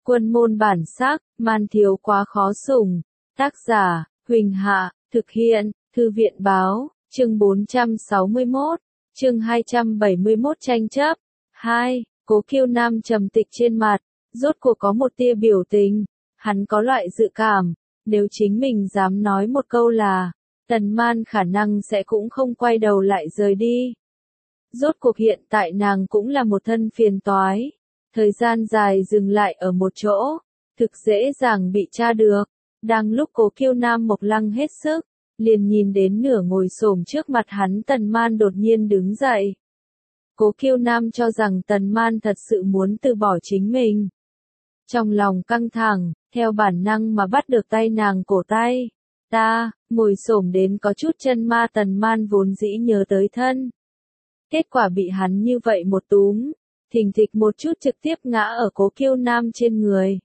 Quân môn bản sắc, man thiếu quá khó sủng. Tác giả, Huỳnh Hạ, thực hiện, Thư viện báo, chương 461, chương 271 tranh chấp. 2. Cố Kiêu Nam trầm tịch trên mặt, rốt cuộc có một tia biểu tình. Hắn có loại dự cảm, nếu chính mình dám nói một câu là, Tần Man khả năng sẽ cũng không quay đầu lại rời đi. Rốt cuộc hiện tại nàng cũng là một thân phiền toái. Thời gian dài dừng lại ở một chỗ, thực dễ dàng bị tra được. Đang lúc Cố Kiêu Nam mộc lăng hết sức, liền nhìn đến nửa ngồi xổm trước mặt hắn Tần Man đột nhiên đứng dậy. Cố Kiêu Nam cho rằng Tần Man thật sự muốn từ bỏ chính mình. Trong lòng căng thẳng, theo bản năng mà bắt được tay nàng cổ tay. Ngồi xổm đến có chút chân ma Tần Man vốn dĩ nhớ tới thân. Kết quả bị hắn như vậy một túm, thình thịch một chút trực tiếp ngã ở Cố Kiêu Nam trên người.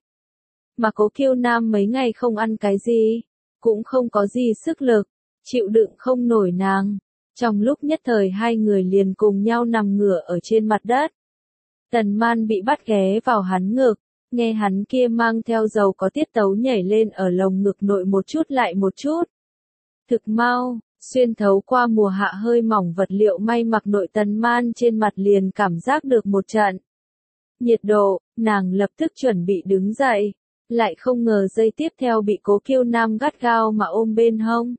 Mà Cố Kiêu Nam mấy ngày không ăn cái gì, cũng không có gì sức lực, chịu đựng không nổi nàng. Trong lúc nhất thời hai người liền cùng nhau nằm ngửa ở trên mặt đất. Tần Man bị bắt ghé vào hắn ngực, nghe hắn kia mang theo dầu có tiết tấu nhảy lên ở lồng ngực nội một chút lại một chút. Thực mau, xuyên thấu qua mùa hạ hơi mỏng vật liệu may mặc nội Tần Man trên mặt liền cảm giác được một trận nhiệt độ, nàng lập tức chuẩn bị đứng dậy, lại không ngờ giây tiếp theo bị Cố Kiêu Nam gắt gao mà ôm bên hông.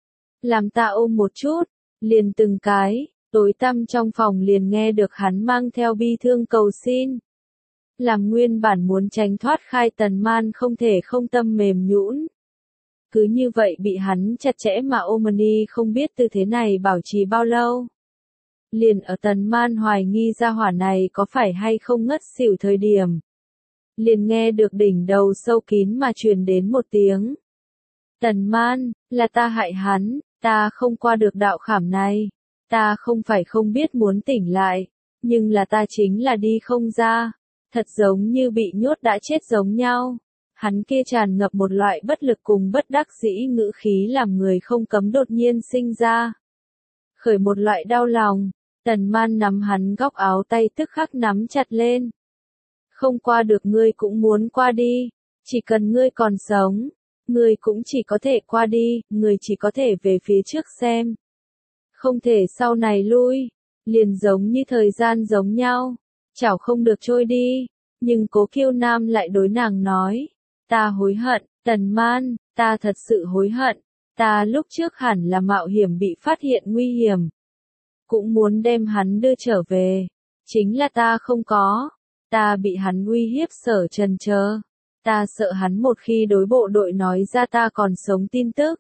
Làm ta ôm một chút, liền từng cái, tối tăm trong phòng liền nghe được hắn mang theo bi thương cầu xin. Làm nguyên bản muốn tránh thoát khai Tần Man không thể không tâm mềm nhũn. Cứ như vậy bị hắn chặt chẽ mà ôm đi không biết tư thế này bảo trì bao lâu. Liền ở Tần Man hoài nghi ra hỏa này có phải hay không ngất xỉu thời điểm. Liền nghe được đỉnh đầu sâu kín mà truyền đến một tiếng. Tần Man, là ta hại hắn, ta không qua được đạo khảm này. Ta không phải không biết muốn tỉnh lại, nhưng là ta chính là đi không ra. Thật giống như bị nhốt đã chết giống nhau. Hắn kia tràn ngập một loại bất lực cùng bất đắc dĩ ngữ khí làm người không cấm đột nhiên sinh ra. Khởi một loại đau lòng, Tần Man nắm hắn góc áo tay tức khắc nắm chặt lên. Không qua được ngươi cũng muốn qua đi, chỉ cần ngươi còn sống, ngươi cũng chỉ có thể qua đi, ngươi chỉ có thể về phía trước xem. Không thể sau này lui, liền giống như thời gian giống nhau, chảo không được trôi đi, nhưng Cố Kiêu Nam lại đối nàng nói, ta hối hận, Tần Man, ta thật sự hối hận, ta lúc trước hẳn là mạo hiểm bị phát hiện nguy hiểm. Cũng muốn đem hắn đưa trở về, chính là ta không có, ta bị hắn uy hiếp sở trần chờ, ta sợ hắn một khi đối bộ đội nói ra ta còn sống tin tức.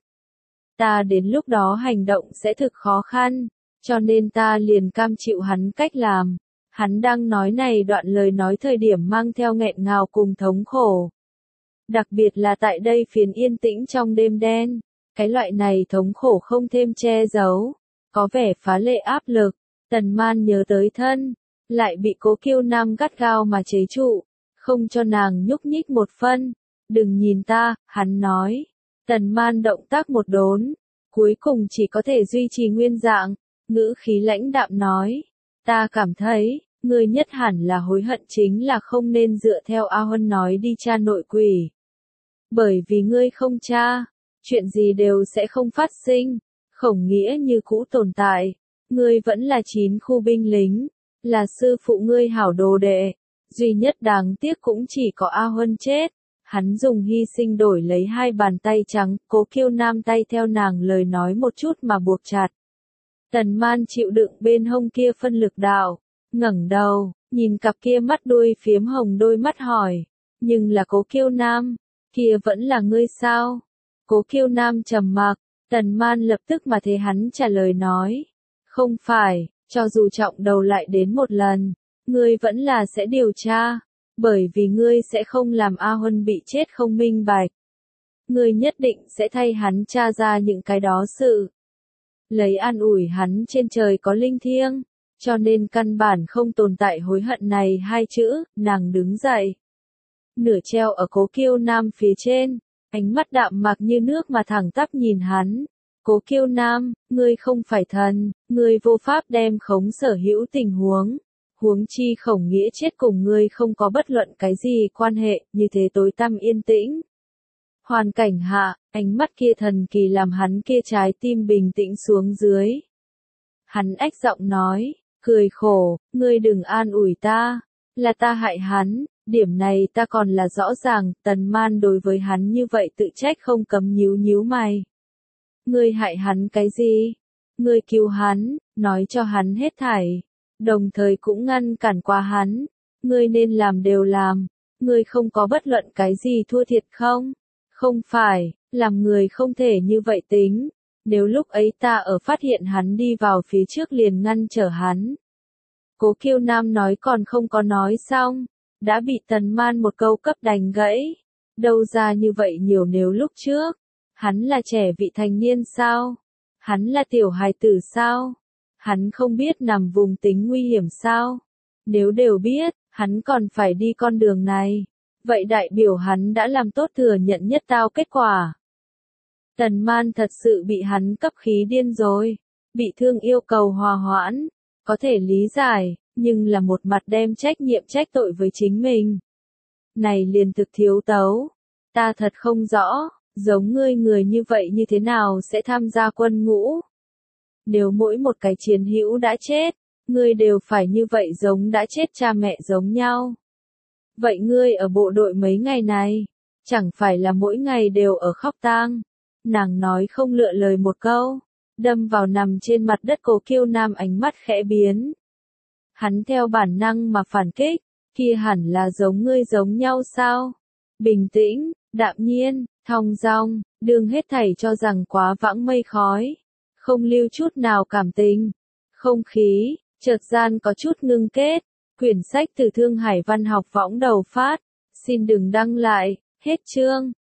Ta đến lúc đó hành động sẽ thực khó khăn, cho nên ta liền cam chịu hắn cách làm. Hắn đang nói này đoạn lời nói thời điểm mang theo nghẹn ngào cùng thống khổ. Đặc biệt là tại đây phiền yên tĩnh trong đêm đen, cái loại này thống khổ không thêm che giấu, có vẻ phá lệ áp lực. Tần Man nhớ tới thân, lại bị Cố Kiêu Nam gắt gao mà chế trụ, không cho nàng nhúc nhích một phân. Đừng nhìn ta, hắn nói. Tần Man động tác một đốn, cuối cùng chỉ có thể duy trì nguyên dạng, ngữ khí lãnh đạm nói, ta cảm thấy, ngươi nhất hẳn là hối hận chính là không nên dựa theo A Huân nói đi tra nội quỷ. Bởi vì ngươi không tra, chuyện gì đều sẽ không phát sinh, Khổng Nghĩa như cũ tồn tại, ngươi vẫn là 9 khu binh lính, là sư phụ ngươi hảo đồ đệ, duy nhất đáng tiếc cũng chỉ có A Huân chết. Hắn dùng hy sinh đổi lấy 2 bàn tay trắng, Cố Kiêu Nam tay theo nàng lời nói một chút mà buộc chặt. Tần Man chịu đựng bên hông kia phân lực đạo, ngẩng đầu, nhìn cặp kia mắt đuôi phiếm hồng đôi mắt hỏi, nhưng là Cố Kiêu Nam, kia vẫn là ngươi sao? Cố Kiêu Nam trầm mặc, Tần Man lập tức mà thế hắn trả lời nói, không phải, cho dù trọng đầu lại đến một lần, ngươi vẫn là sẽ điều tra. Bởi vì ngươi sẽ không làm A Huân bị chết không minh bạch. Ngươi nhất định sẽ thay hắn tra ra những cái đó sự. Lấy an ủi hắn trên trời có linh thiêng, cho nên căn bản không tồn tại hối hận này 2 chữ, nàng đứng dậy. Nửa treo ở Cố Kiêu Nam phía trên, ánh mắt đạm mạc như nước mà thẳng tắp nhìn hắn. Cố Kiêu Nam, ngươi không phải thần, ngươi vô pháp đem khống sở hữu tình huống. Huống chi Khổng Nghĩa chết cùng ngươi không có bất luận cái gì quan hệ, như thế tối tăm yên tĩnh. Hoàn cảnh hạ, ánh mắt kia thần kỳ làm hắn kia trái tim bình tĩnh xuống dưới. Hắn ách giọng nói, cười khổ, ngươi đừng an ủi ta, là ta hại hắn, điểm này ta còn là rõ ràng, Tần Man đối với hắn như vậy tự trách không cấm nhíu nhíu mày. Ngươi hại hắn cái gì? Ngươi cứu hắn, nói cho hắn hết thảy, đồng thời cũng ngăn cản qua hắn, ngươi nên làm đều làm, ngươi không có bất luận cái gì thua thiệt không? Không phải, làm người không thể như vậy tính, nếu lúc ấy ta ở phát hiện hắn đi vào phía trước liền ngăn trở hắn. Cố Kiêu Nam nói còn không có nói xong, đã bị Tần Man một câu cấp đánh gãy. Đâu ra như vậy nhiều nếu lúc trước, hắn là trẻ vị thành niên sao? Hắn là tiểu hài tử sao? Hắn không biết nằm vùng tính nguy hiểm sao? Nếu đều biết, hắn còn phải đi con đường này. Vậy đại biểu hắn đã làm tốt thừa nhận nhất tao kết quả. Tần Man thật sự bị hắn cấp khí điên rồi. Bị thương yêu cầu hòa hoãn. Có thể lý giải, nhưng là một mặt đem trách nhiệm trách tội với chính mình. Này liền thực thiếu tấu. Ta thật không rõ, giống ngươi người như vậy như thế nào sẽ tham gia quân ngũ. Nếu mỗi một cái chiến hữu đã chết, ngươi đều phải như vậy giống đã chết cha mẹ giống nhau. Vậy ngươi ở bộ đội mấy ngày này, chẳng phải là mỗi ngày đều ở khóc tang. Nàng nói không lựa lời một câu, đâm vào nằm trên mặt đất Cố Kiêu Nam ánh mắt khẽ biến. Hắn theo bản năng mà phản kích, kia hẳn là giống ngươi giống nhau sao? Bình tĩnh, đạm nhiên, thong dong, đương hết thảy cho rằng quá vãng mây khói, không lưu chút nào cảm tình. Không khí, chợt gian có chút ngưng kết, quyển sách từ Thương Hải Văn học võng đầu phát, xin đừng đăng lại, hết chương.